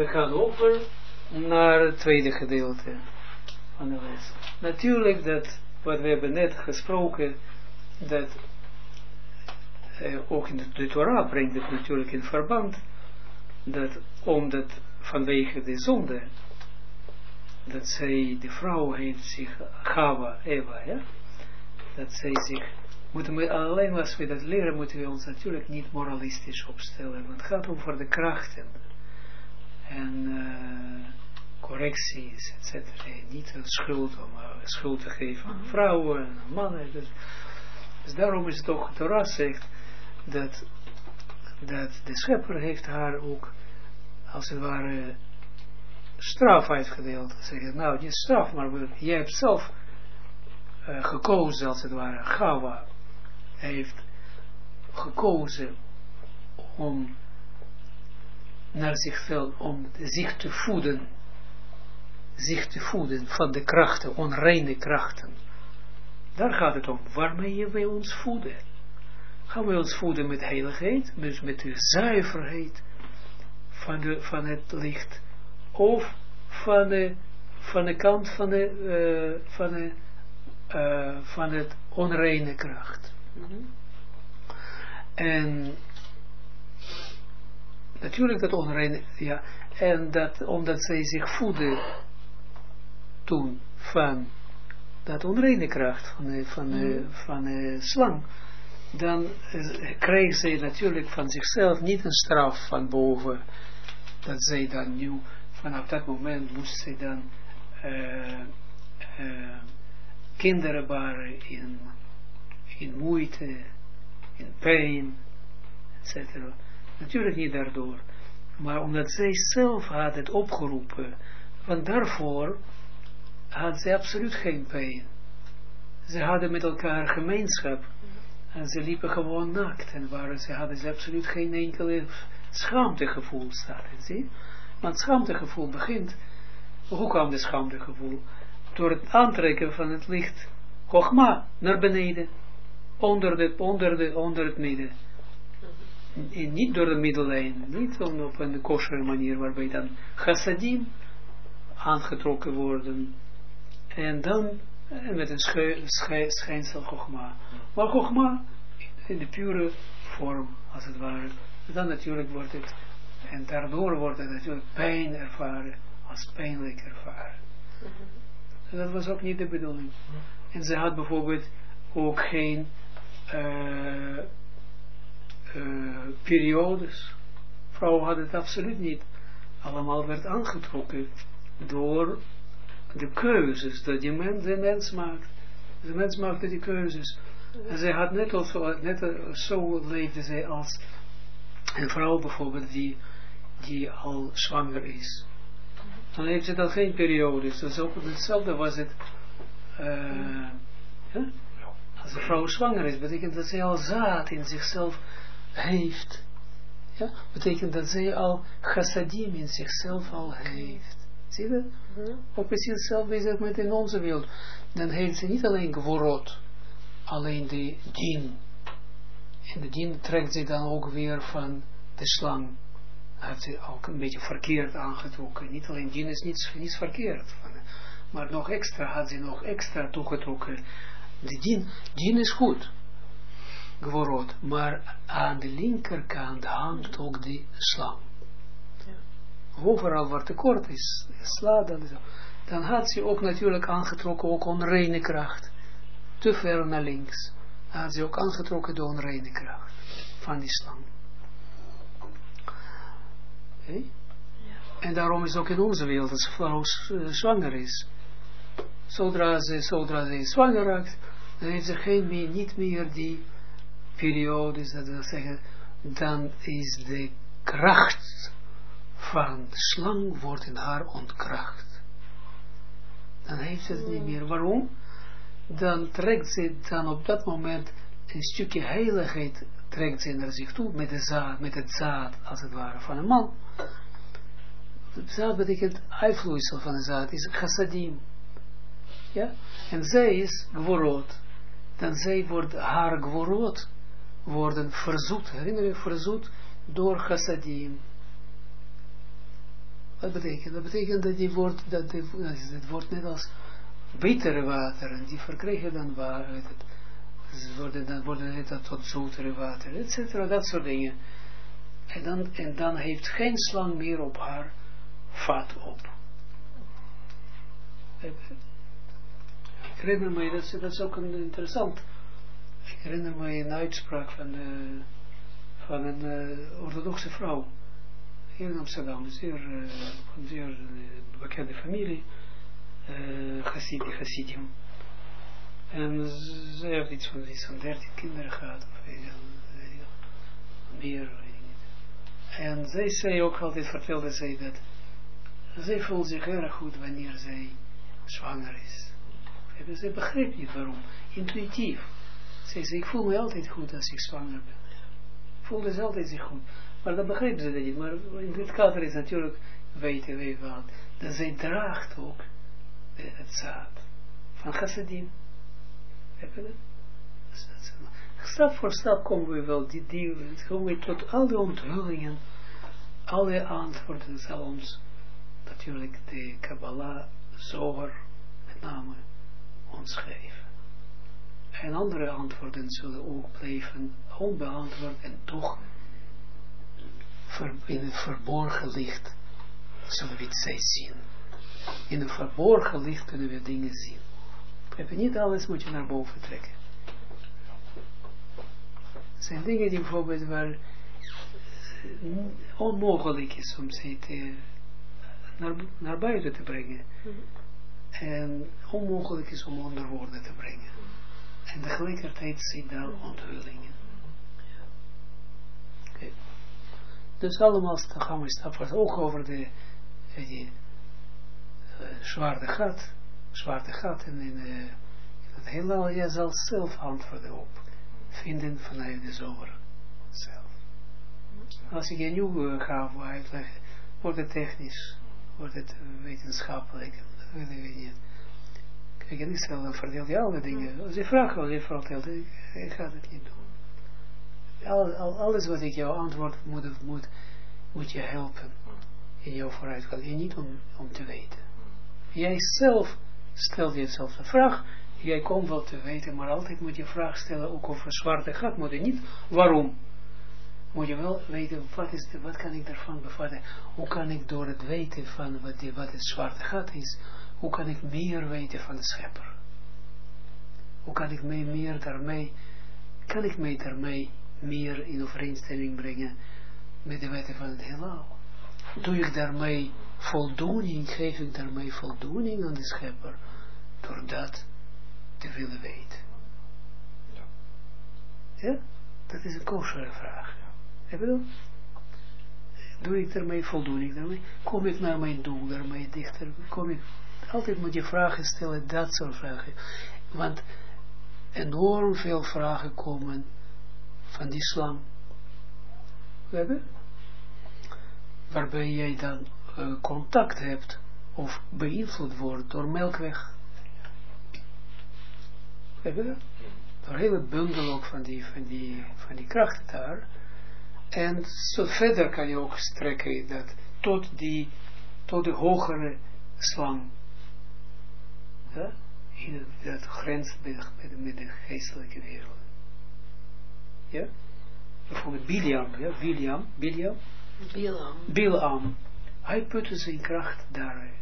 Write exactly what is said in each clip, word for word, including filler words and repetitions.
we gaan over naar het tweede gedeelte van de les. Natuurlijk dat, wat we hebben net gesproken, dat eh, ook in de, de Torah brengt het natuurlijk in verband, dat omdat vanwege de zonde, dat zij, de vrouw heeft zich, Chava, Eva, ja, dat zij zich, moeten we, alleen als we dat leren, moeten we ons natuurlijk niet moralistisch opstellen, want het gaat over de krachten en uh, correcties, et cetera. Niet een schuld om uh, schuld te geven aan vrouwen en aan mannen. Dus, dus daarom is het ook, de Torah zegt dat, dat de schepper heeft haar ook, als het ware, straf uitgedeeld. Zeg, nou, niet straf, maar jij hebt zelf uh, gekozen, als het ware, Chava heeft gekozen om naar zichzelf, om zich te voeden, zich te voeden van de krachten, onreine krachten. Daar gaat het om. Waarmee wij ons voeden? Gaan we ons voeden met heiligheid, dus met de zuiverheid van, de, van het licht, of van de, van de kant van, de, uh, van, de, uh, van het onreine kracht. Mm-hmm. En natuurlijk dat onreine, ja, en dat omdat zij zich voeden toen van dat onreine kracht van de, van de, van de slang, dan uh, krijgen zij natuurlijk van zichzelf niet een straf van boven, dat zij dan nu, vanaf dat moment moest zij dan uh, uh, kinderen baren in, in moeite, in pijn, et cetera. Natuurlijk niet daardoor, maar omdat zij zelf had het opgeroepen, want daarvoor had ze absoluut geen pijn. Ze hadden met elkaar gemeenschap en ze liepen gewoon naakt en waren, ze hadden ze absoluut geen enkele schaamtegevoel staat. Zie? Want schaamtegevoel begint, hoe kwam de schaamtegevoel? Door het aantrekken van het licht, Chogma, naar beneden, onder, de, onder, de, onder het midden. En niet door de middellijn, niet op een kosher manier, waarbij dan chassadim aangetrokken worden, en dan en met een schu, schij, schijnsel Chogma. Maar Chogma, in de pure vorm, als het ware, dan natuurlijk wordt het, en daardoor wordt het natuurlijk pijn ervaren, als pijnlijk ervaren. Mm-hmm. En dat was ook niet de bedoeling. Mm-hmm. En ze had bijvoorbeeld ook geen uh, uh, periodes. Vrouwen hadden het absoluut niet. Allemaal werd aangetrokken door de keuzes dat die mens, de mens maakt. De mens maakte die keuzes. Mm-hmm. En zij had net, also, net uh, zo leefde zij als een vrouw bijvoorbeeld die, die al zwanger is. Dan heeft ze dan geen periodes. Dus ook hetzelfde was het. Uh, huh? Als een vrouw zwanger is, betekent dat zij al zaad in zichzelf heeft. Ja? Betekent dat zij al chassadim in zichzelf al heeft. Zie je dat? Mm-hmm. Ook precies hetzelfde is het met in onze wereld. Dan heeft ze niet alleen geworot, alleen de dien. En de dien trekt ze dan ook weer van de slang. Heeft ze ook een beetje verkeerd aangetrokken. Niet alleen dien is niets, niets verkeerd. Maar nog extra, had ze nog extra toegetrokken. De dien, dien is goed. Geworot. Maar aan de linkerkant hangt ook de slang. Ja. Overal waar tekort is, sla dan, dan had ze ook natuurlijk aangetrokken ook onreine kracht. Te ver naar links. Had ze ook aangetrokken de onreine kracht van die slang. Okay. Ja. En daarom is ook in onze wereld, als een vrouw zwanger is, zodra ze, zodra ze zwanger raakt, dan heeft ze geen meer, niet meer die periodes, dat wil zeggen, dan is de kracht van de slang wordt in haar ontkracht. Dan heeft ze het niet meer. Waarom? Dan trekt ze dan op dat moment een stukje heiligheid trekt ze naar zich toe met, de zaad, met het zaad, als het ware, van een man. Het zaad betekent uitvloeisel van de zaad, is chassadim. Ja? En zij is geworot. Dan zij wordt, haar geworot worden verzoet, herinner je, verzoet door chassadim. Wat betekent? Dat betekent dat die wordt, dat die, het wordt net als betere water, en die verkrijgen dan waar, weet het, ze worden dan, worden het dan tot zoetere water, et cetera, dat soort dingen. En dan, en dan heeft geen slang meer op haar vat op. Ik herinner me, dat is, dat is ook een interessant, ik herinner me een uitspraak van, uh, van een uh, orthodoxe vrouw, hier in Amsterdam, zeer, uh, een zeer uh, bekende familie, uh, Hasidim, Hasidim. En ze heeft iets van, iets van dertien kinderen gehad, of weet je, meer, weet ik niet. En zij zei ook altijd, vertelde zij dat, zij voelt zich erg goed wanneer zij zwanger is. Zij begreep niet waarom, intuïtief. Zij zei, ik voel me altijd goed als ik zwanger ben. Voelde ze altijd zich goed. Maar dan begreep ze dat niet. Maar in dit kader is natuurlijk, weten wij wel, dat zij draagt ook het zaad van Chassadim. Heb je dat? Stap voor stap komen we wel, die, die, komen we tot al die onthullingen, alle antwoorden zal ons natuurlijk de Kabbalah, Zohar, met name, ons geven. En andere antwoorden zullen ook blijven onbeantwoord en toch ver, in het verborgen licht zullen we het steeds zien. In het verborgen licht kunnen we dingen zien. Niet alles moet je naar boven trekken. Het zijn dingen die bijvoorbeeld waar onmogelijk is om ze te, naar, naar buiten te brengen. Mm-hmm. En onmogelijk is om onder woorden te brengen. En tegelijkertijd zijn daar onthullingen. Okay. Dus allemaal gaan we stap voor ook over de, die uh, zwarte gat. Zwarte gat en in, uh, in het heelal. Je zal zelf antwoorden op vinden vanuit de zomer zelf. Als ik je nu uh, ga uitleggen, wordt het technisch, wordt het wetenschappelijk, dat weet ik niet. Kijk, in Israël dan vertelt je alle dingen. Als je vraagt wat je vertelt, ik, ik ga het niet doen. Al, al, alles wat ik jou antwoord, moet, moet, moet je helpen in jouw vooruitgang. En niet om, om te weten. Jij zelf stelt jezelf de vraag. Jij komt wel te weten, maar altijd moet je vraag stellen, ook over zwarte gat. Moet je niet, waarom? Moet je wel weten, wat, is de, wat kan ik daarvan bevatten? Hoe kan ik door het weten van wat, die, wat het zwarte gat is, hoe kan ik meer weten van de schepper? Hoe kan ik mij meer daarmee, kan ik mij daarmee meer in overeenstemming brengen met de wetten van het heelal? Doe ik daarmee voldoening, geef ik daarmee voldoening aan de schepper, door dat te willen weten? Ja? Dat is een kostere vraag. Heb je dat? Doe ik daarmee voldoening daarmee? Kom ik naar mijn doel daarmee dichter? Kom ik? Altijd moet je vragen stellen, dat soort vragen. Want enorm veel vragen komen van die slang. Weet je? Waarbij jij dan uh, contact hebt of beïnvloed wordt door melkweg. Weet je? Door een hele bundel ook van die, van die, van die krachten daar. En zo verder kan je ook strekken dat tot die, tot de hogere slang. Ja? In dat grens met de, met de geestelijke wereld. Ja? Bijvoorbeeld Biliam, ja? Biliam, Biliam. Bilam. Bilam. Hij putte zijn kracht daaruit.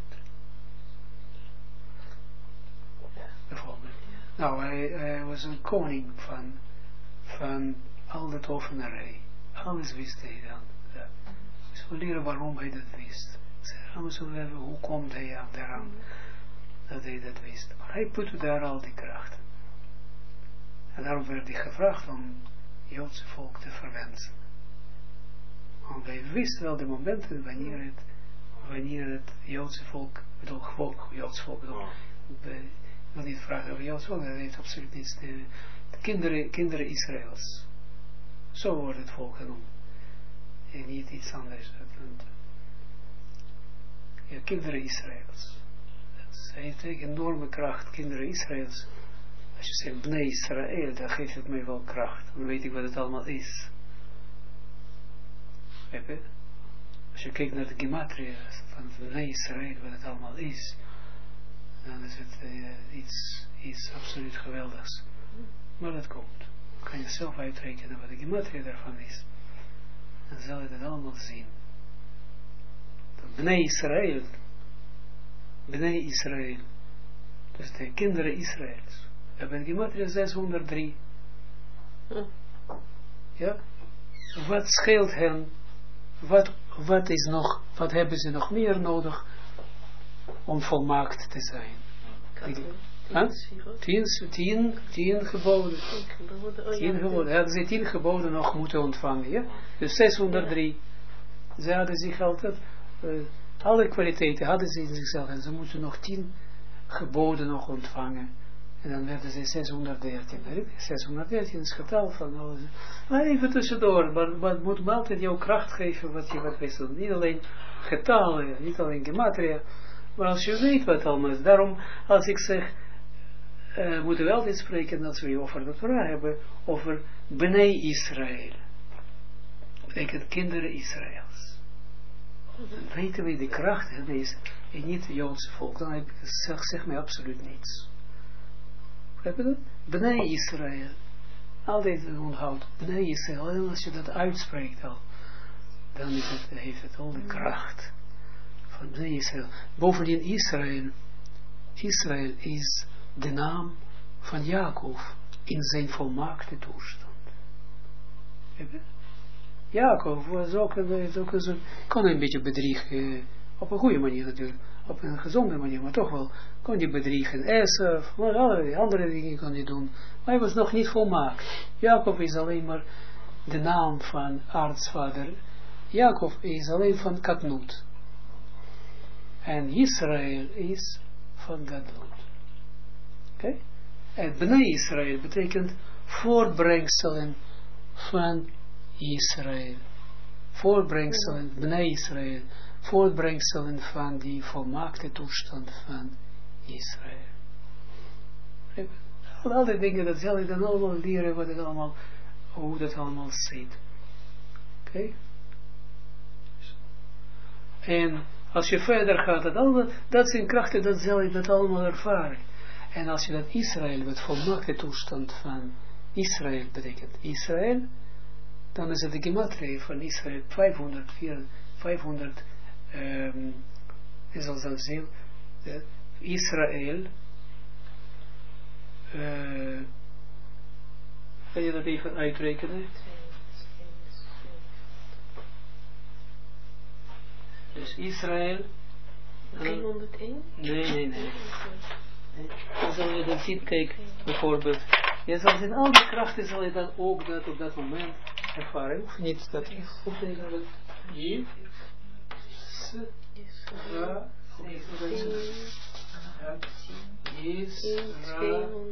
Bijvoorbeeld. Nou, hij, hij was een koning van, van al dat tovenarij. Alles wist hij dan. Ja. Dus we leren waarom hij dat wist. We zullen even, hoe komt hij aan daaraan dat hij dat wist. Maar hij putte daar al die krachten. En daarom werd hij gevraagd om het Joodse volk te verwensen. Want hij wist wel de momenten wanneer het, wanneer het Joodse volk, bedoel, gewoon Joods volk, bedoel, ik wil niet vragen over Joods volk, dat heeft absoluut niets. De, de kinderen, kinderen Israëls. Zo wordt het volk genoemd. En niet iets anders. Ja, kinderen Israëls. Het heeft een enorme kracht, kinderen Israëls. Als je zegt, Bnei Israël, dan geeft het mij wel kracht. Dan weet ik wat het allemaal is. Als als je kijkt naar de gematria van Bnei Israël, wat het allemaal is, dan is het uh, iets, iets absoluut geweldigs. Maar dat komt. Kan je zelf uitrekenen wat de gematria daarvan is. Dan zal je dat allemaal zien. Bnei Israël, Bnei Israël, dus de kinderen Israëls, hebben gematria zeshonderddrie. Ja? Wat scheelt hen? Wat, wat is nog, wat hebben ze nog meer nodig om volmaakt te zijn? Huh? Tien, tien, tien geboden. Tien geboden. Hadden ze tien geboden nog moeten ontvangen. Ja? Dus zeshonderddrie. Ze hadden zich altijd, uh, alle kwaliteiten hadden ze in zichzelf. En ze moesten nog tien geboden nog ontvangen. En dan werden ze zeshonderddertien. zeshonderddertien is het getal van alles. Maar even tussendoor. Maar, maar het moet altijd jouw kracht geven wat je wat weet. Niet alleen getallen, niet alleen gematria. Maar als je weet wat allemaal is. Daarom, als ik zeg, uh, moeten we altijd spreken als we over de Torah hebben, over Bnei Israël. Dat betekent kinderen Israëls. Dan weten we de kracht is en niet het Joodse volk. Dan heb ik, zeg, zeg mij absoluut niets. Heb je dat? Bnei Israël. Altijd onthoud. Bnei Israël. En als je dat uitspreekt al, dan is het, heeft het al de kracht van Bnei Israël. Bovendien Israël. Israël is de naam van Jacob in zijn volmaakte toestand. Heb je? Jacob was ook een, ook een, kon een beetje bedriegen, op een goede manier natuurlijk, op een gezonde manier, maar toch wel kon hij bedriegen. Esau, maar allerlei andere dingen kon hij doen, maar hij was nog niet volmaakt. Jacob is alleen maar de naam van aartsvader. Jacob is alleen van Katnut. En Israël is van Gadlut. Oké? Okay? En Bnei Israël betekent voortbrengselen van Israël. Voortbrengselen, Bnei Israël. Voortbrengselen van die volmaakte toestand van Israël. Al die dingen, dat zal je dan allemaal leren, wat het allemaal, hoe dat allemaal zit. Oké? Okay? En als je verder gaat, dat, allemaal, dat zijn krachten, dat zal je dat allemaal ervaren. En als je dat Israël, wat volmaakte toestand van Israël betekent, Israël, dan is het de gematria van Israël vijfhonderd, vijfhonderd, um, is als dan zien, uh, Israël, uh, kan je dat even uitrekenen? Dus Israël, driehonderdéén? Nee, nee, nee. Dan zal je dan zien, kijk, bijvoorbeeld, je zal zien, al die krachten zal je dan ook dat op dat moment ervaren. Of niet, dat hoeft niet dat je, s, ra, Israël.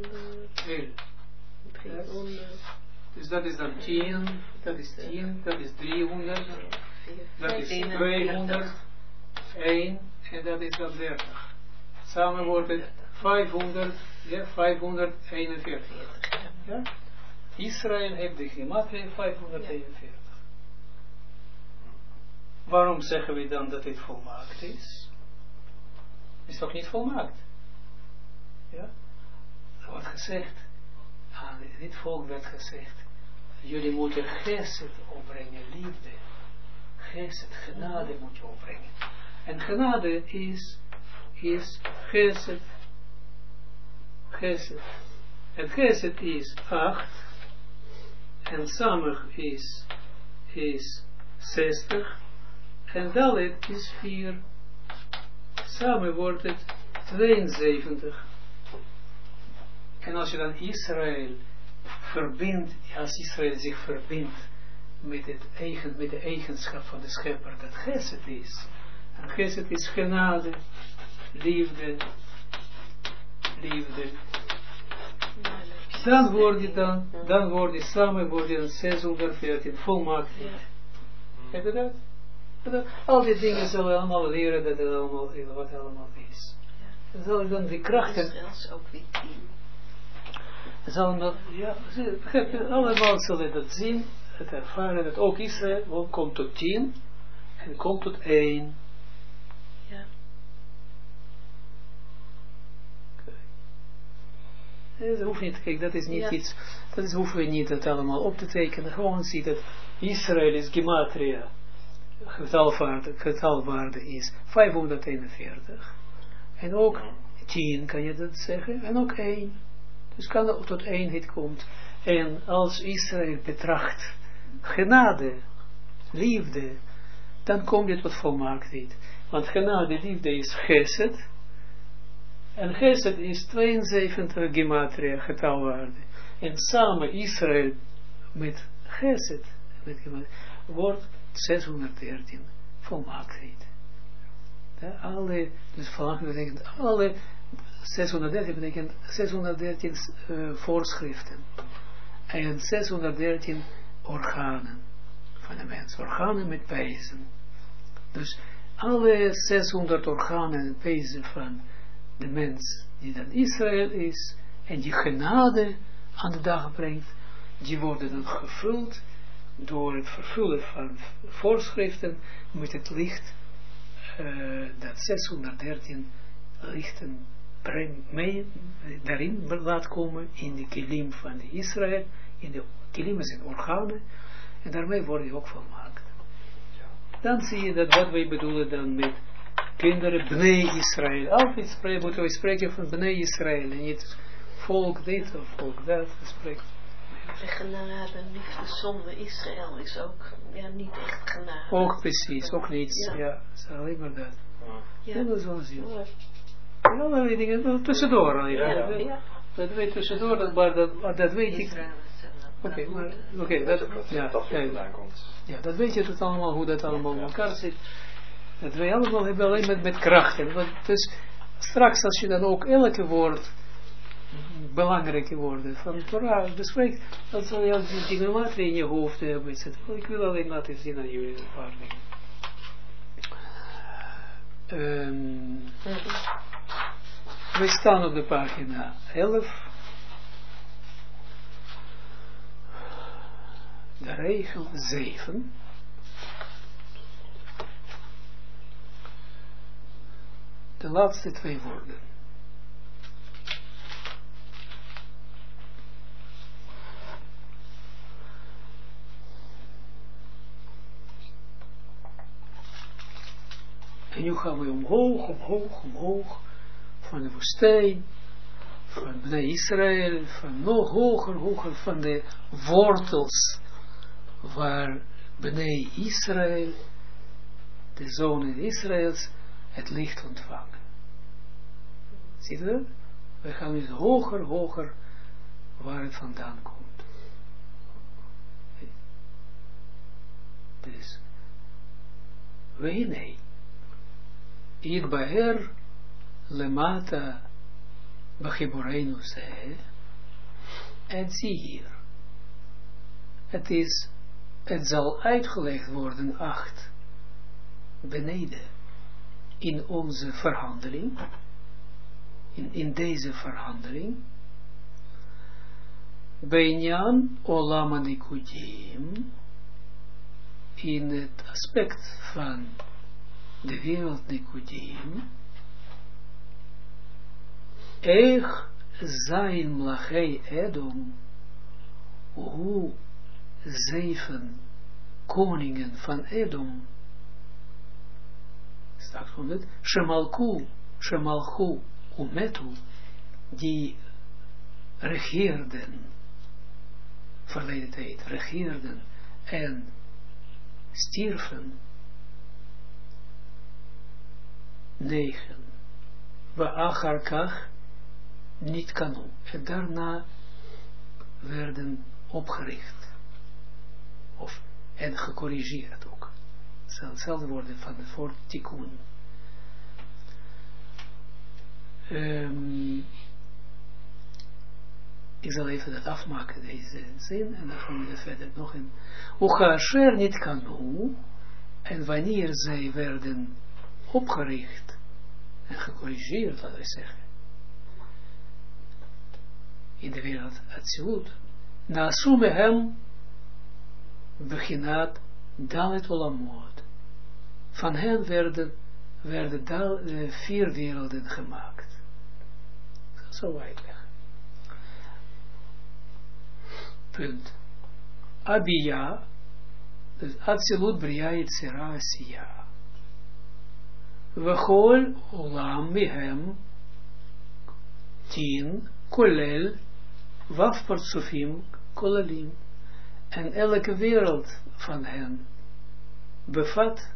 Dus dat is dan tien, dat is tien, dat is driehonderd, dat is tweehonderd, één en dat is dan dertig. Samen wordt het vijfhonderd, ja, vijfhonderdeenenveertig. Ja? Israël heeft de gematria vijfhonderdeenenveertig. Waarom zeggen we dan dat dit volmaakt is? Is toch niet volmaakt? Ja? Er wordt gezegd, aan dit volk werd gezegd, jullie moeten gesed opbrengen, liefde. Gesed, genade moet je opbrengen. En genade is, is gesed. Gesed. En gesed is acht. En samig is, is zestig. En dalet is vier. Samen wordt het tweeënzeventig. En als je dan Israël verbindt, als Israël zich verbindt met, het eigen, met de eigenschap van de schepper, dat gesed is. En gesed is genade, liefde, liefde. Dan word je dan, dan word je samen, word je dan zeshonderdveertien, volmaakt. Heb je dat? dat? Al die dingen zullen we allemaal leren dat het allemaal, wat het allemaal is. En zullen dan die krachten... ook weer tien. Zullen dat, ja, allemaal zullen dat zien, het ervaren, dat ook Israël komt tot tien. en komt tot één. Ja. Dat hoeft niet, kijk, dat is niet Ja. iets, dat is, hoeven we niet dat allemaal op te tekenen. Gewoon zie dat Israël is gematria. Getalwaarde, getalwaarde is vijfhonderdeenenveertig. En ook tien kan je dat zeggen. En ook één. Dus kan dat tot eenheid komt. En als Israël betracht genade, liefde, dan kom je tot volmaaktheid. Want genade, liefde is gesed. En gesed is tweeënzeventig gematria, getalwaarde. En samen Israël met gesed, met gematria, wordt zeshonderddertien volmaaktheid. Ja, alle, dus volmaaktheid betekent alle, zeshonderddertien betekent zeshonderddertien uh, voorschriften. En zeshonderddertien organen van de mens. Organen met pezen. Dus alle zeshonderd organen en pezen van de mens die dan Israël is en die genade aan de dag brengt, die worden dan gevuld door het vervullen van voorschriften met het licht uh, dat zeshonderddertien lichten breng, mee, daarin laat komen in de kilim van de Israël. In de kilim zijn organen en daarmee worden die ook volmaakt. Dan zie je dat wat wij bedoelen dan met kinderen, Bnei Israël. Altijd spreken, moeten we spreken van Bnei Israël en niet volk dit of volk dat. Spreken. De genade en liefde zonder Israël is ook ja, niet echt genade. Ook precies, ook niets. Ja, Ja. het is alleen maar dat. Ja. Ja, dat is wel zien. Ja, allerlei dingen, wel tussendoor. Ja, Ja. ja. Dat weet tussendoor, dat, maar dat, dat weet ik. Oké, okay, maar oké, okay, dat, ja, ja, ja, dat weet je het allemaal, hoe dat allemaal in elkaar zit. Dat wij allemaal hebben alleen met, met krachten. Want dus straks als je dan ook elke woord, belangrijke woorden van Torah bespreekt, dan zal je die gematria in je hoofd hebben. Ik wil alleen laten zien aan jullie een paar dingen. Um, we staan op de pagina elf. De regel zeven. De laatste twee woorden. En nu gaan we omhoog, omhoog, omhoog, van de woestijn, van Bnei Israël, van nog hoger, hoger, van de wortels, waar Bnei Israël, de zonen Israëls, het licht ontvangen. Ziet u dat? We gaan dus hoger, hoger, waar het vandaan komt. Dus, we nee. Yitbaher lemata bachiborenu zei, en zie hier, het is, het zal uitgelegd worden, acht, beneden, in onze verhandeling, in, in deze verhandeling, Beinyan olam anikudim, in het aspect van de wereld Nikudim, Ech zijn mlachei Edom, hoe zeven koningen van Edom, staat van het, Shemalku, Shemalchu, Umetu, die regeerden, verleden tijd, regeerden en stierven, negen. We acharkach niet kanu. En daarna werden opgericht. Of, en gecorrigeerd ook. Hetzelfde woorden van het woord tikkun. Um, ik zal even dat afmaken, deze zin, en dan gaan we verder nog in. Uchaasher niet kanu, en wanneer zij werden opgericht en gecorrigeerd, laten we zeggen, in de wereld Atsilut, Nasume hem beginat Dalet Olamot, van hen werden, werden da, uh, vier werelden gemaakt. Zo uitleggen. Punt. Abia, dus Atsilut Bria Yitzira Asiya. Vechol Olam Mihem Tien Kolel Waf Partsufim Kolalim. En elke wereld van hen bevat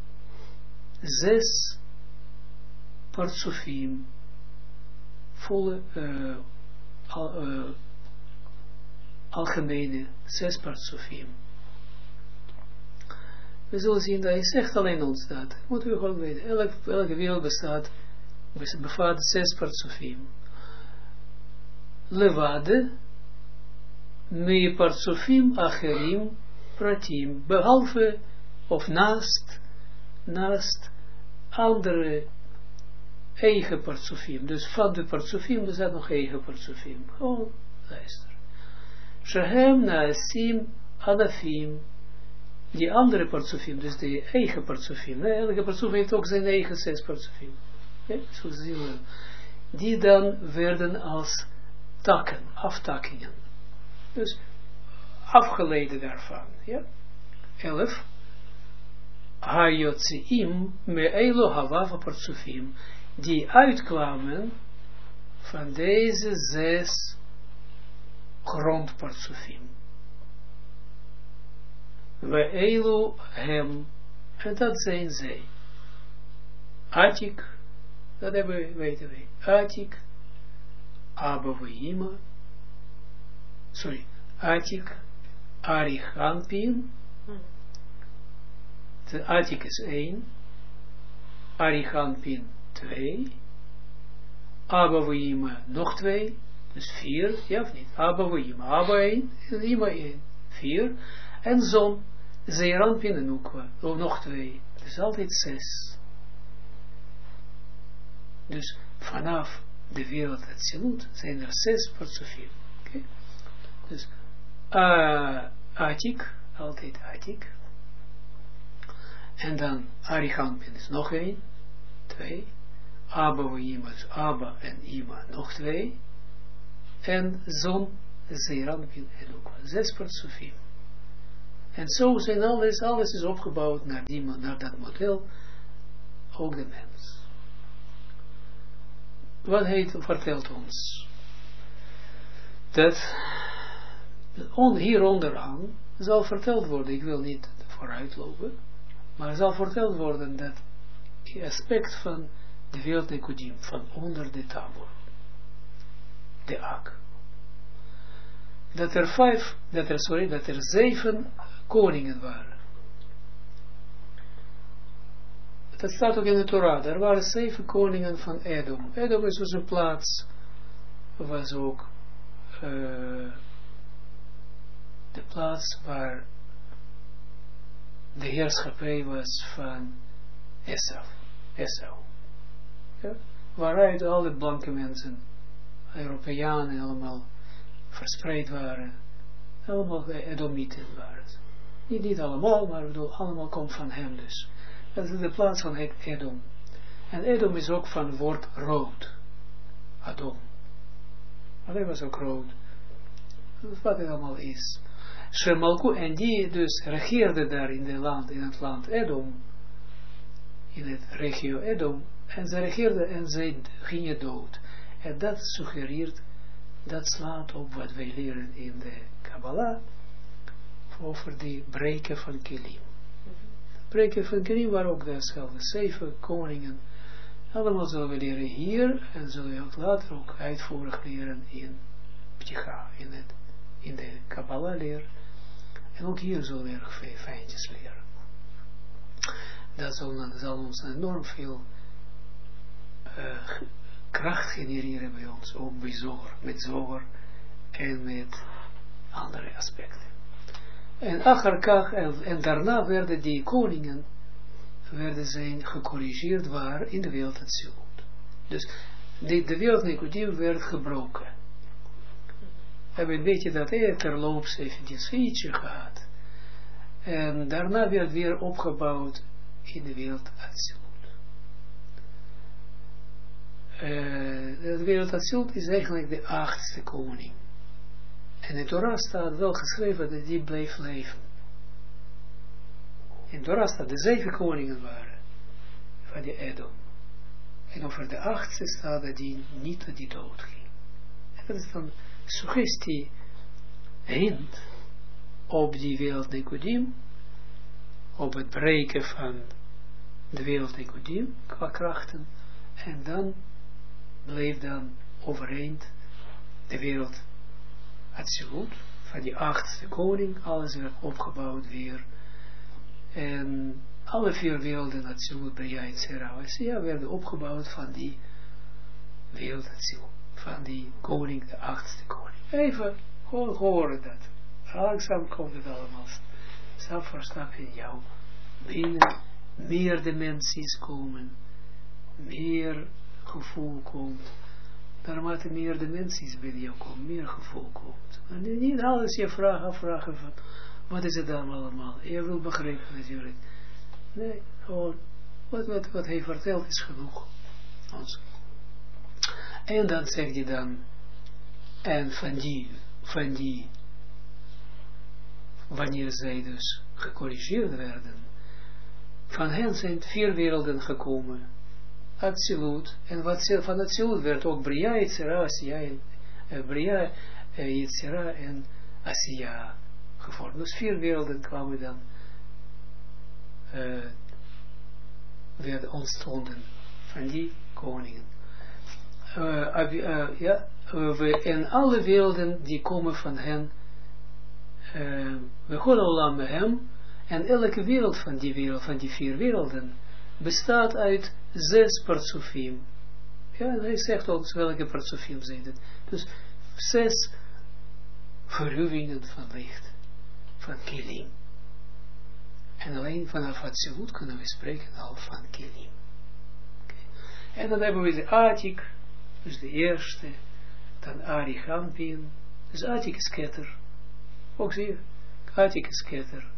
zes Partsufim, volle uh, al, uh, algemene, zes Partsufim. We zullen zien dat hij zegt alleen ons dat. Moeten we gewoon weten. Elke, elke wereld bestaat, bevat zes Partsufim. Levade, me Partsufim acherim pratim. Behalve of naast, naast andere eigen Partsufim. Dus van de Partsufim bestaat nog eigen Partsufim. Gewoon luister. Shehem naasim anafim. Die andere Partsufim, dus de eigen Partsufim. Elke Partsufim heeft ook zijn eigen zes Partsufim. Ja, zo zien we. Die dan werden als takken, aftakkingen. Dus afgeleid daarvan. Ja. Elf. Hayotziim me elo havav Partsufim. Die uitkwamen van deze zes grondpartsufim. We elu hem, en dat zijn zij. Atik, dat hebben we, weten we. Atik, Abba Veima, sorry, Atik, Arichanpin, de Atik is één, Arichanpin twee, Abba Veima nog twee, dus vier, ja of niet? Abba Veima, Abba één, en Ima één, vier, en zon, Zeeranpin en Ukwa, of nog twee, dus altijd zes. Dus vanaf de wereld Atsilut zijn er zes Partsufim. Okay? Dus uh, Atik, altijd Atik. En dan Arichanpin is nog één, twee. Abba Veima, dus Abba en Ima nog twee. En zon, Zeeranpin en Ukwa, zes Partsufim. En zo zijn alles, alles is opgebouwd naar, die, naar dat model, ook de mens. Wat hij vertelt ons? Dat on, hier onderaan zal verteld worden, ik wil niet vooruitlopen, maar zal verteld worden dat het aspect van de wereld Nekudim, van onder de tabor, de ak, dat er vijf, dat er, sorry, dat er zeven koningen waren. Dat staat ook in de Torah. Er waren zeven koningen van Edom. Edom is dus een plaats, was ook uh, de plaats waar de heerschappij was van Esau. Esau. Ja? Waaruit alle blanke mensen, Europeanen allemaal verspreid waren. Allemaal Edomieten waren. Niet, niet allemaal, maar bedoel, allemaal komt van hem dus. Dat is de plaats van Edom. En Edom is ook van het woord rood. Adom. Maar hij was ook rood. Dat is wat het allemaal is. Shemalku, en die dus regeerde daar in, de land, in het land Edom. In het regio Edom. En ze regeerde en ze gingen dood. En dat suggereert, dat slaat op wat wij leren in de Kabbalah. Over die breken van Kelim. Breken van Kelim waren ook dezelfde zeven koningen. Allemaal zullen we leren hier en zullen we ook later ook uitvoerig leren in Pticha, in, het, in de Kabbalah leer. En ook hier zullen we erg veel fijntjes leren. Dat zal, dat zal ons enorm veel uh, kracht genereren bij ons, ook bij Zohar, met Zohar en met andere aspecten. En acharkach, en, en daarna werden die koningen, werden zijn gecorrigeerd waar in de wereld Atsilut. Dus de, de wereld Nekudim werd gebroken. En een beetje dat hij terloops heeft een ietsje gehad. En daarna werd weer opgebouwd in de wereld Atsilut. Uh, de wereld Atsilut is eigenlijk de achtste koning. En in Torah staat wel geschreven dat die bleef leven. In Torah staat de zeven koningen waren van die Edom. En over de achtste staat dat die niet dat die dood ging. En dat is dan suggestie hint op die wereld Nikodim, op het breken van de wereld Nikodim qua krachten, en dan bleef dan overeind de wereld Atsilut, van die achtste koning, alles werd opgebouwd weer, en alle vier werelden Atsilut, Bria, et cetera, ja, werden opgebouwd van die wereld Atsilut, van die koning, de achtste koning. Even gewoon horen dat. Langzaam komt het allemaal stap voor stap in jou binnen, meer dimensies komen, meer gevoel komt, naarmate meer dimensies binnen jou komen, meer gevoel komt. En niet alles je vragen afvragen van, wat is het dan allemaal? Je wil begrijpen natuurlijk. Nee, gewoon, wat, wat, wat hij vertelt is genoeg. Ons. En dan zegt hij dan, en van die, van die, wanneer zij dus gecorrigeerd werden, van hen zijn vier werelden gekomen. Atsilut, en wat van Atsilut werd ook Bria, Yetzira, Asiya, en uh, Bria, uh, Yetzira en Asiya gevormd. Dus vier werelden kwamen dan, uh, werden ontstonden van die koningen. Uh, uh, ja, uh, we, en alle werelden die komen van hen, we horen al met hem, en elke wereld van die wereld, van die vier werelden, bestaat uit zes partsofim. Ja, en hij zegt ons welke partsofim zijn het. Dus zes verruwingen van licht, van kilim. En alleen vanaf Atsilut kunnen we spreken al van kilim. Okay. En dan hebben we de Atik, dus de eerste, dan Arichampin, dus Atik is Keter. Ook zie je, Atik is Keter.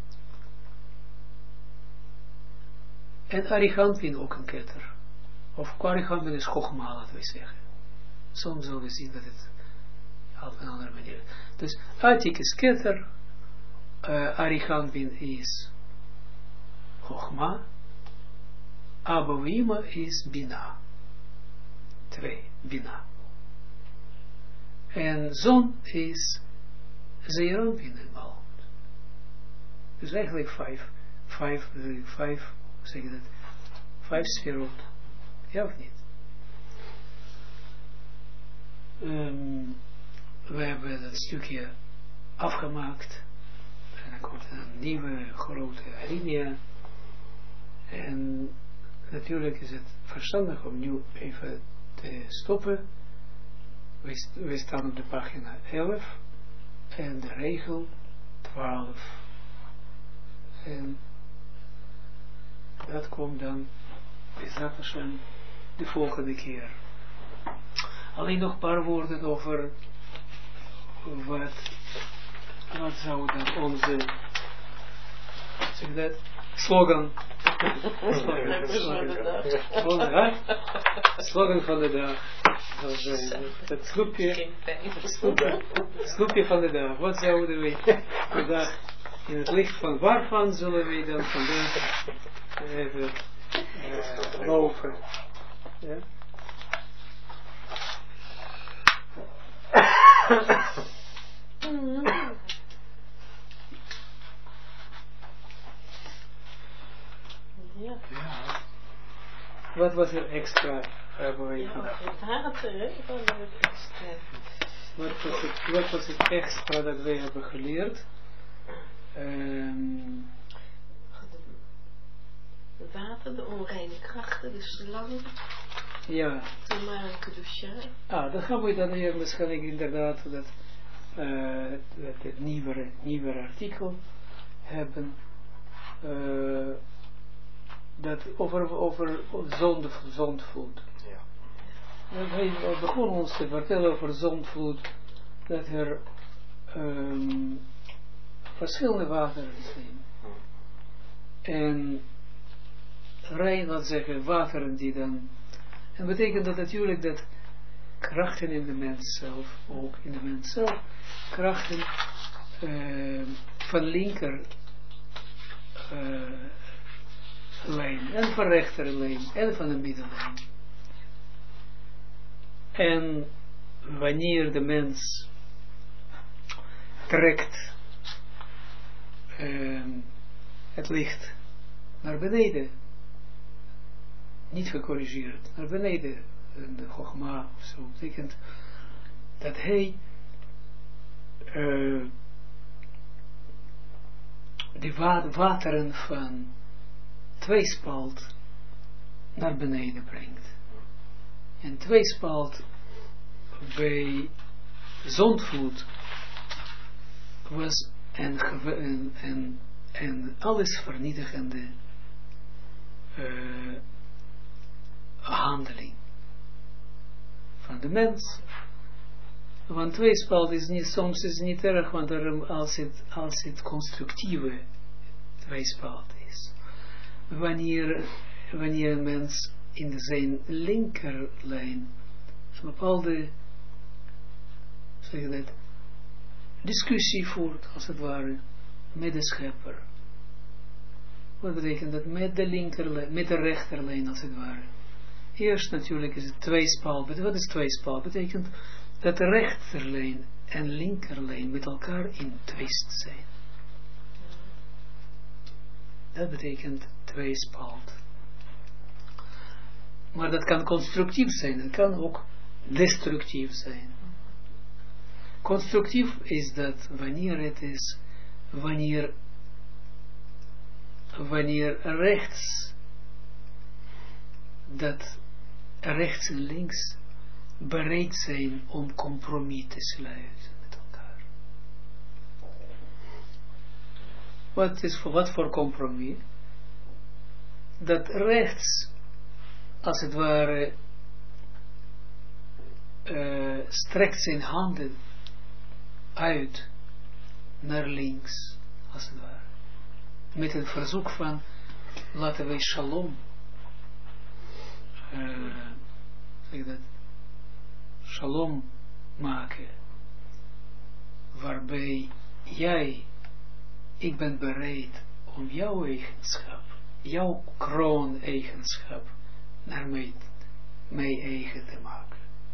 En Arichampin ook een Keter. Of Arichampin is Chochma, laten we zeggen. Soms zullen we zien dat het op een andere manier. Dus Atik is Keter, uh, Arichampin is Chochma, Abouima is Bina. Twee, Bina. En Zon is Zeerampin en Malchut. Dus eigenlijk vijf, vijf, vijf, hoe zeg je dat? Vijf sferot. Ja of niet? Um, we hebben dat stukje afgemaakt. En dan komt een nieuwe grote alinea. En natuurlijk is het verstandig om nu even te stoppen. We, st we staan op de pagina elf. En de regel twaalf. En dat komt dan de volgende keer. Alleen nog een paar woorden over wat, wat zou dan onze zeg dat, slogan slogan, slogan, slogan van de dag. Het sloepje, sloepje, sloepje van de dag. Wat zouden we vandaag in het licht van waarvan zullen we dan vandaag even uh, lopen? Ja? Ja. Ja. Wat was er extra? Hebben we ja, het water, hè? Wat was het, wat was het extra dat wij hebben geleerd? Um, het water, de onreine krachten, de slang. Ja. De Marakadusha. Ah, dan gaan we dan hier waarschijnlijk inderdaad dat, uh, dat het nieuwere, nieuwere artikel hebben. Uh, dat over, over zond, zondvloed. Ja. Hij begon ons te vertellen over zondvloed, dat er um, verschillende wateren zijn. En rein, wat zeggen, wateren die dan, en betekent dat natuurlijk dat krachten in de mens zelf, ook in de mens zelf, krachten uh, van linker uh, lijn, en van rechter lijn, en van de middellijn. En wanneer de mens trekt uh, het licht naar beneden, niet gecorrigeerd, naar beneden, de Chogma of zo, betekent dat hij uh, de wa wateren van tweespalt naar beneden brengt. En tweespalt bij zondvloed was een, een, een, een alles vernietigende uh, handeling van de mens. Want tweespalt is niet, soms is het niet erg, want er, als, het, als het constructieve tweespalt is. Wanneer, wanneer een mens in zijn linkerlijn een bepaalde, zeg je dat, discussie voert, als het ware, met de schepper. Wat betekent dat? Met de linkerlijn, met de rechterlijn, als het ware. Eerst natuurlijk is het tweespalt. Wat is tweespalt? Betekent dat de rechterlijn en linkerlijn met elkaar in twist zijn. Dat betekent tweespalt. Maar dat kan constructief zijn. Het kan ook destructief zijn. Constructief is dat wanneer het is, wanneer, wanneer rechts, dat rechts en links bereid zijn om compromis te sluiten met elkaar. Wat is voor, wat voor compromis? Dat rechts, als het ware, uh, strekt zijn handen uit naar links, als het ware. Met een verzoek van, laten wij shalom, uh, zeg dat, shalom maken, waarbij jij, ik ben bereid om jouw eigenschap, jouw kroon-eigenschap, naar mij, mij eigen te maken.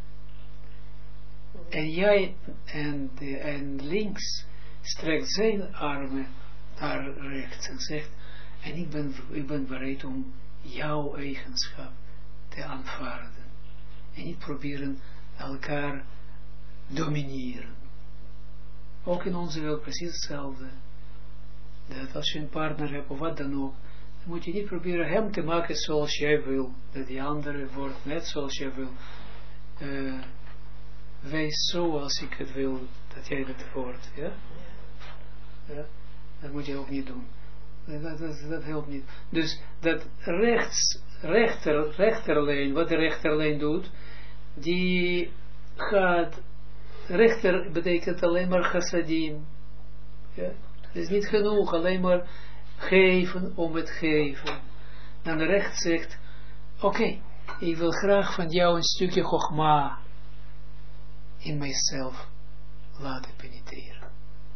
En jij, en, de, en links, strekt zijn armen naar rechts en zegt, en ik ben, ik ben bereid om jouw eigenschap te aanvaarden. En niet proberen elkaar domineren. Ook in onze wereld precies hetzelfde. Dat als je een partner hebt of wat dan ook, dan moet je niet proberen hem te maken zoals jij wil. Dat die andere wordt net zoals jij wil. Uh, wees zoals ik het wil dat jij dat wordt. Ja? Ja? Dat moet je ook niet doen. Dat, dat, dat helpt niet. Dus dat rechts, rechter, rechterlijn, wat de rechterlijn doet, die gaat, rechter betekent alleen maar chassadim. Ja? Het is niet genoeg, alleen maar geven om het geven. En de rechts zegt, oké, okay, ik wil graag van jou een stukje chogma in mijzelf laten penetreren.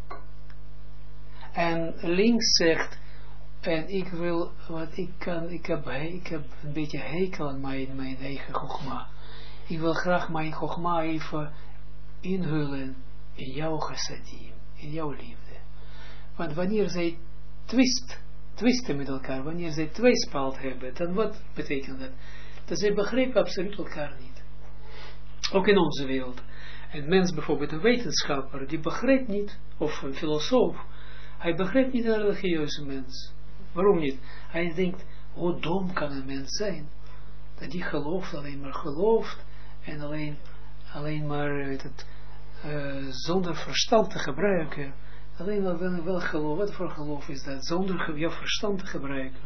En links zegt, en ik wil, wat ik kan, ik heb, ik heb een beetje hekel aan mijn, mijn eigen chogma. Ik wil graag mijn chogma even inhullen in jouw chassadim, in jouw liefde. Want wanneer zij twist, twisten met elkaar, wanneer zij tweespalt hebben, dan wat betekent dat? Dat zij begrijpen absoluut elkaar niet. Ook in onze wereld. Een mens, bijvoorbeeld een wetenschapper, die begrijpt niet, of een filosoof, hij begrijpt niet een religieuze mens. Waarom niet? Hij denkt, hoe dom kan een mens zijn? Dat die gelooft, alleen maar gelooft, en alleen, alleen maar het, uh, zonder verstand te gebruiken. Alleen maar wel, wel geloof, wat voor geloof is dat? Zonder jouw verstand te gebruiken.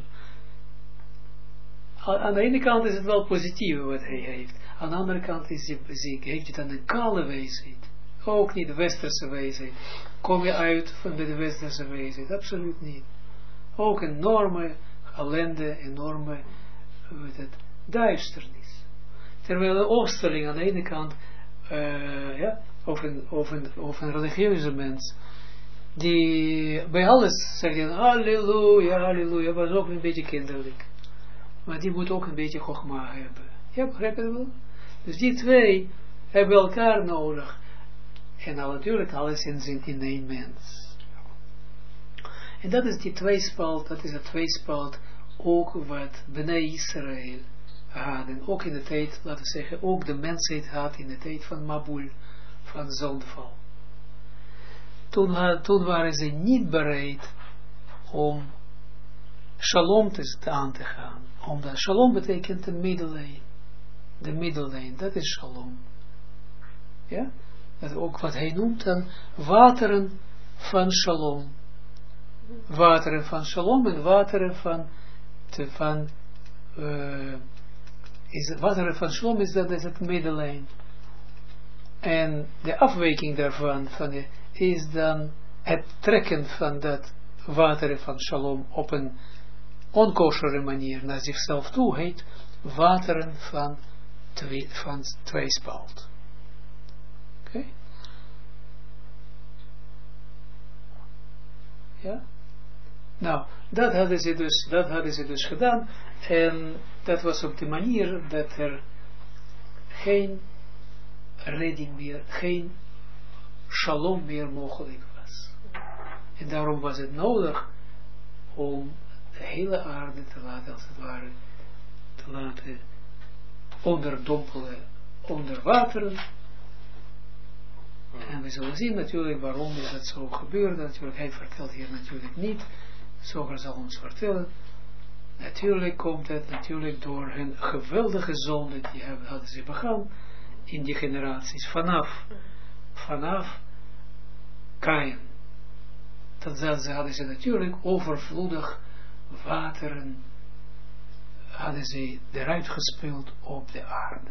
Aan de ene kant is het wel positief wat hij heeft. Aan de andere kant is hij, heeft hij dan een kale wijsheid. Ook niet de westerse wijsheid. Kom je uit van de westerse wijsheid? Absoluut niet. Ook een enorme ellende, enorme weet het, duisternis. Terwijl de oosterling aan de ene kant, uh, ja, of een, of, een, of een religieuze mens, die bij alles zegt, halleluja, halleluja, was ook een beetje kinderlijk. Maar die moet ook een beetje chogma hebben. Ja, begrijp je dat wel? Dus die twee hebben elkaar nodig. En nou natuurlijk alles in, in, in één mens. En dat is die tweespalt, dat is het tweespalt ook wat Bnei Israël hadden. Ook in de tijd, laten we zeggen, ook de mensheid had in de tijd van Mabul, van zondeval. Toen, toen waren ze niet bereid om shalom te, aan te gaan. Omdat shalom betekent de middellijn. De middellijn, dat is shalom. Ja? Dat is ook wat hij noemt dan wateren van shalom. Wateren van shalom en wateren van, te, van uh, is, wateren van shalom is dat is het middellijn. En de afwijking daarvan van de, is dan het trekken van dat wateren van shalom op een onkoshere manier naar zichzelf toe heet wateren van, twee, van tweespalt. Oké? Okay? Ja? Nou, dat hadden ze dus, dat hadden ze dus gedaan en dat was op de manier dat er geen redding meer, geen shalom meer mogelijk was. En daarom was het nodig om de hele aarde te laten, als het ware, te laten onderdompelen, onder wateren. En we zullen zien natuurlijk waarom is dat zo gebeurd. Natuurlijk, hij vertelt hier natuurlijk niet. Zoger zal ons vertellen. Natuurlijk komt het natuurlijk door hun geweldige zonde die hebben, hadden ze begaan in die generaties. Vanaf, vanaf Kain. Dat ze hadden ze natuurlijk overvloedig wateren hadden ze eruit gespeeld op de aarde.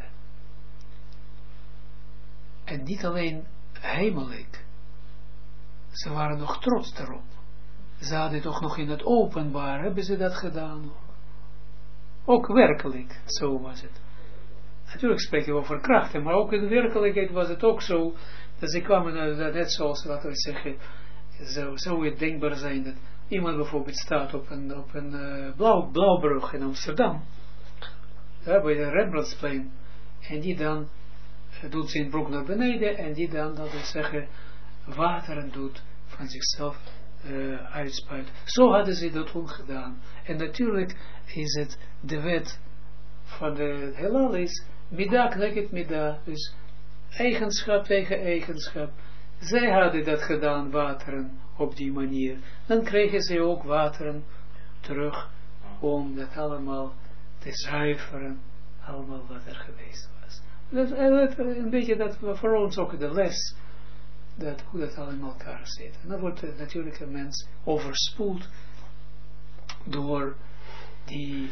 En niet alleen heimelijk. Ze waren nog trots erop. Ze hadden toch nog in het openbaar, hebben ze dat gedaan. Ook werkelijk, zo was het. Natuurlijk spreek je over krachten, maar ook in de werkelijkheid was het ook zo, dat ze kwamen, net zoals, laten we zeggen, zou, zou het denkbaar zijn dat iemand bijvoorbeeld staat op een, op een uh, blauw, blauwbrug in Amsterdam, ja, bij de Rembrandtsplein, en die dan uh, doet zijn broek naar beneden, en die dan, dat wil zeggen, wateren doet van zichzelf uh, uitspuit. Zo hadden ze dat toen gedaan. En natuurlijk is het de wet van de Helal is Mida kneket Mida, dus eigenschap tegen eigenschap. Zij hadden dat gedaan, wateren op die manier. Dan kregen ze ook wateren terug om dat allemaal te zuiveren, allemaal wat er geweest was. Dat, dat, een beetje dat voor ons ook de les, dat hoe dat allemaal in elkaar zit. En dan wordt uh, natuurlijk een mens overspoeld door die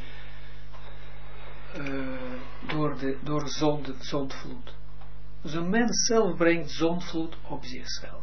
uh, door de door zonde, zondvloed. Dus een mens zelf brengt zondvloed op zichzelf.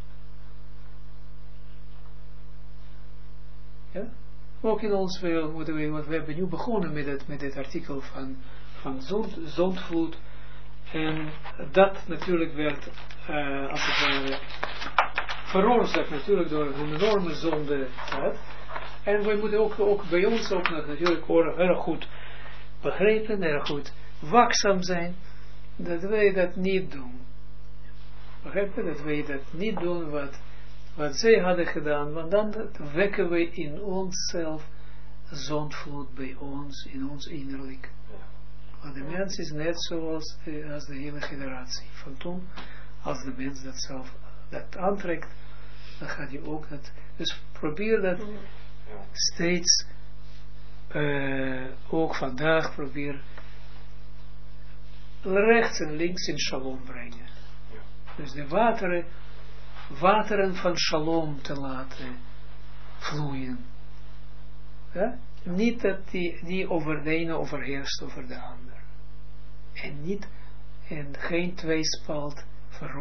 Ja? Ook in ons wereld moeten we, want we hebben nu begonnen met het, met dit artikel van, van zond, zondvloed. En dat natuurlijk werd, uh, als het ware, veroorzaakt natuurlijk door een enorme zonde. Ja? En we moeten ook, ook bij ons ook natuurlijk erg goed begrijpen, erg goed waakzaam zijn, dat wij dat niet doen. Begrijp je? Dat wij dat niet doen wat, wat zij hadden gedaan, want dan wekken we in onszelf zondvloed bij ons, in ons innerlijk. Want de mens is net zoals de, als de hele generatie van toen, als de mens dat zelf dat aantrekt, dan gaat hij ook dat, dus probeer dat steeds, uh, ook vandaag probeer rechts en links in shalom brengen. Dus de wateren, wateren van shalom te laten vloeien. Ja? Niet dat die, die over de ene overheerst over de ander. En niet, en geen tweespalt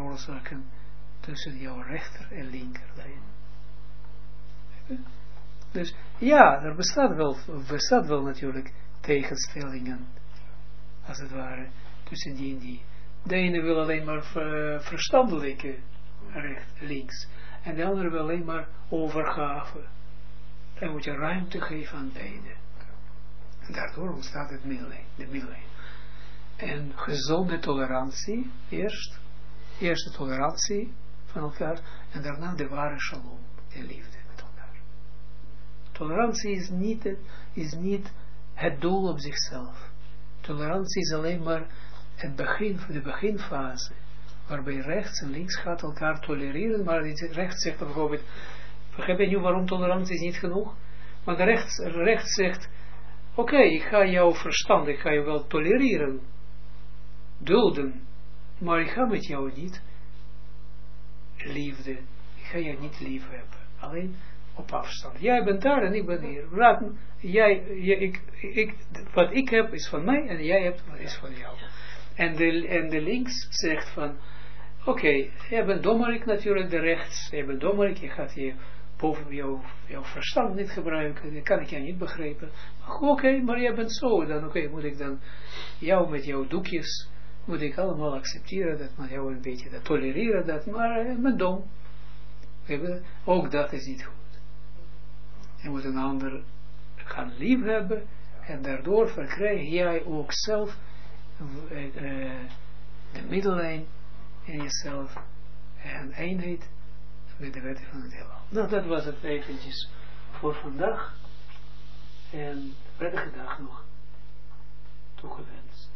veroorzaken tussen jouw rechter en linkerlijn. Dus ja, er bestaat wel, bestaat wel natuurlijk tegenstellingen, als het ware, tussen die en die. De ene wil alleen maar ver, verstandelijke, recht, links, en de andere wil alleen maar overgave. En moet je ruimte geven aan beide. En daardoor ontstaat het middellijn, de middellijn. En gezonde tolerantie, eerst, eerst de tolerantie van elkaar, en daarna de ware shalom, de liefde met elkaar. Tolerantie is niet het, is niet het doel op zichzelf. Tolerantie is alleen maar het begin, de beginfase, waarbij rechts en links gaat elkaar tolereren, maar rechts zegt bijvoorbeeld, begrijp je nu waarom tolerantie is niet genoeg? Want rechts, rechts zegt, oké, okay, ik ga jouw verstand, ik ga je wel tolereren, dulden, maar ik ga met jou niet liefde, ik ga je niet lief hebben, alleen op afstand. Jij bent daar en ik ben hier. Raad, jij, jij, ik, ik, wat ik heb is van mij en jij hebt is van jou. En de, en de links zegt van, oké, okay, jij bent dommerik natuurlijk, de rechts, jij bent dommerik, je gaat je boven jou, jouw verstand niet gebruiken, dat kan ik jou niet begrijpen. Oké, okay, maar jij bent zo, dan oké, okay, moet ik dan jou met jouw doekjes, moet ik allemaal accepteren, dat maar jou een beetje, dat tolereren, dat, maar ik ben dom. Ook dat is niet goed. Je moet een ander gaan lief hebben, en daardoor verkrijg jij ook zelf uh, uh, de middellijn in jezelf en eenheid met de wetten van het heelal. Nou, dat was het eventjes voor vandaag. En prettige dag nog toegewenst.